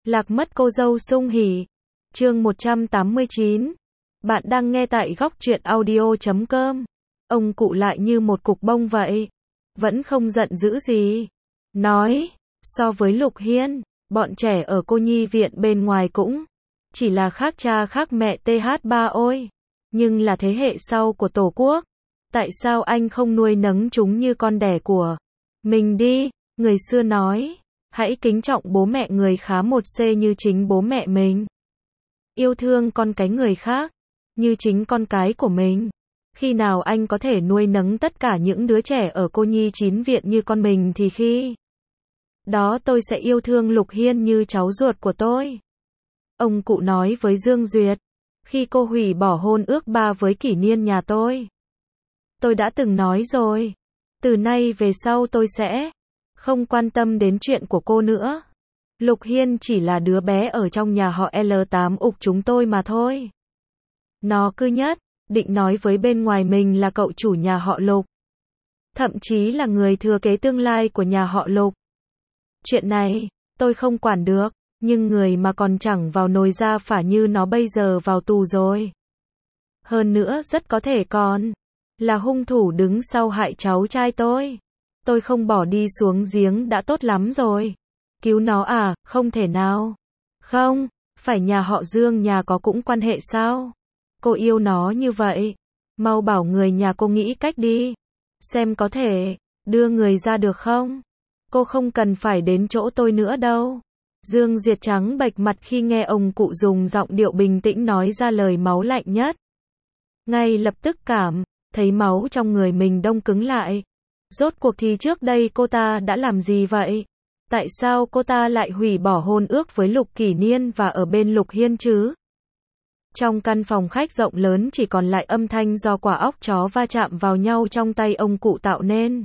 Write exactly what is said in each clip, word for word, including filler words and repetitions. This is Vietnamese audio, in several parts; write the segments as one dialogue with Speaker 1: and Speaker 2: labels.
Speaker 1: Lạc mất cô dâu sung hỉ. Chương một trăm tám mươi chín. Bạn đang nghe tại góc truyện audio chấm com. Ông cụ lại như một cục bông vậy. Vẫn không giận dữ gì. Nói, so với Lục Hiên, bọn trẻ ở cô nhi viện bên ngoài cũng chỉ là khác cha khác mẹ tê hát ba ôi. Nhưng là thế hệ sau của Tổ quốc. Tại sao anh không nuôi nấng chúng như con đẻ của mình đi? Người xưa nói, hãy kính trọng bố mẹ người khá một c như chính bố mẹ mình. Yêu thương con cái người khác, như chính con cái của mình. Khi nào anh có thể nuôi nấng tất cả những đứa trẻ ở cô nhi chín viện như con mình thì khi đó tôi sẽ yêu thương Lục Hiên như cháu ruột của tôi. Ông cụ nói với Dương Duyệt, khi cô hủy bỏ hôn ước ba với Kỷ Niên nhà tôi. Tôi đã từng nói rồi, từ nay về sau tôi sẽ không quan tâm đến chuyện của cô nữa. Lục Hiên chỉ là đứa bé ở trong nhà họ L tám ục chúng tôi mà thôi. Nó cứ nhất định nói với bên ngoài mình là cậu chủ nhà họ Lục. Thậm chí là người thừa kế tương lai của nhà họ Lục. Chuyện này, tôi không quản được, nhưng người mà còn chẳng vào nồi ra phả như nó bây giờ vào tù rồi. Hơn nữa rất có thể còn là hung thủ đứng sau hại cháu trai tôi. Tôi không bỏ đi xuống giếng đã tốt lắm rồi. Cứu nó à, không thể nào. Không, phải nhà họ Dương nhà có cũng quan hệ sao? Cô yêu nó như vậy. Mau bảo người nhà cô nghĩ cách đi. Xem có thể đưa người ra được không? Cô không cần phải đến chỗ tôi nữa đâu. Dương Duyệt trắng bệch mặt khi nghe ông cụ dùng giọng điệu bình tĩnh nói ra lời máu lạnh nhất. Ngay lập tức cảm thấy máu trong người mình đông cứng lại. Rốt cuộc thì trước đây cô ta đã làm gì vậy? Tại sao cô ta lại hủy bỏ hôn ước với Lục Kỷ Niên và ở bên Lục Hiên chứ? Trong căn phòng khách rộng lớn chỉ còn lại âm thanh do quả óc chó va chạm vào nhau trong tay ông cụ tạo nên.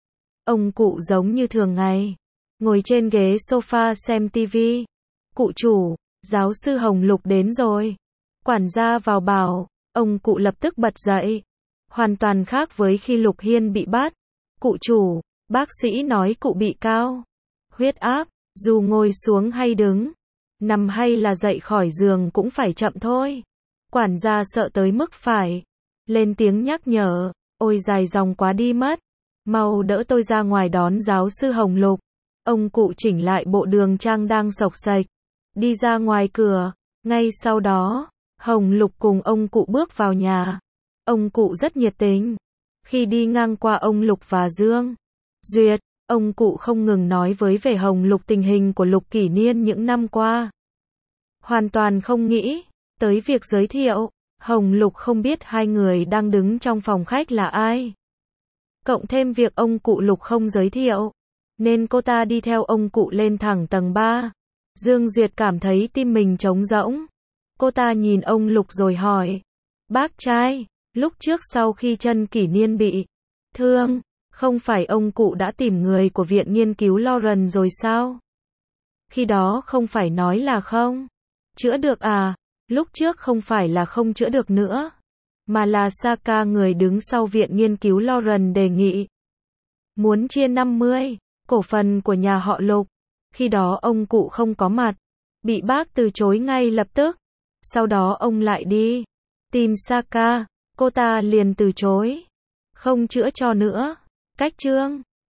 Speaker 1: Ông cụ giống như thường ngày, ngồi trên ghế sofa xem tivi. Cụ chủ, giáo sư Hồng Lục đến rồi. Quản gia vào bảo, ông cụ lập tức bật dậy. Hoàn toàn khác với khi Lục Hiên bị bắt. Cụ chủ, bác sĩ nói cụ bị cao huyết áp, dù ngồi xuống hay đứng, nằm hay là dậy khỏi giường cũng phải chậm thôi. Quản gia sợ tới mức phải lên tiếng nhắc nhở, ôi dài dòng quá đi mất. Mau đỡ tôi ra ngoài đón giáo sư Hồng Lục. Ông cụ chỉnh lại bộ đường trang đang xộc xệch, đi ra ngoài cửa. Ngay sau đó, Hồng Lục cùng ông cụ bước vào nhà. Ông cụ rất nhiệt tình. Khi đi ngang qua ông Lục và Dương Duyệt, ông cụ không ngừng nói với về Hồng Lục tình hình của Lục Kỷ Niên những năm qua. Hoàn toàn không nghĩ tới việc giới thiệu. Hồng Lục không biết hai người đang đứng trong phòng khách là ai. Cộng thêm việc ông cụ Lục không giới thiệu, nên cô ta đi theo ông cụ lên thẳng tầng ba. Dương Duyệt cảm thấy tim mình trống rỗng. Cô ta nhìn ông Lục rồi hỏi, bác trai, lúc trước sau khi chân Kỷ Niên bị thương, không phải ông cụ đã tìm người của viện nghiên cứu Lauren rồi sao? Khi đó không phải nói là không chữa được à? Lúc trước không phải là không chữa được nữa, mà là Saka người đứng sau viện nghiên cứu Lauren đề nghị muốn chia năm mươi cổ phần của nhà họ Lục. Khi đó ông cụ không có mặt, bị bác từ chối ngay lập tức. Sau đó ông lại đi tìm Saka, cô ta liền từ chối, không chữa cho nữa. Cách chương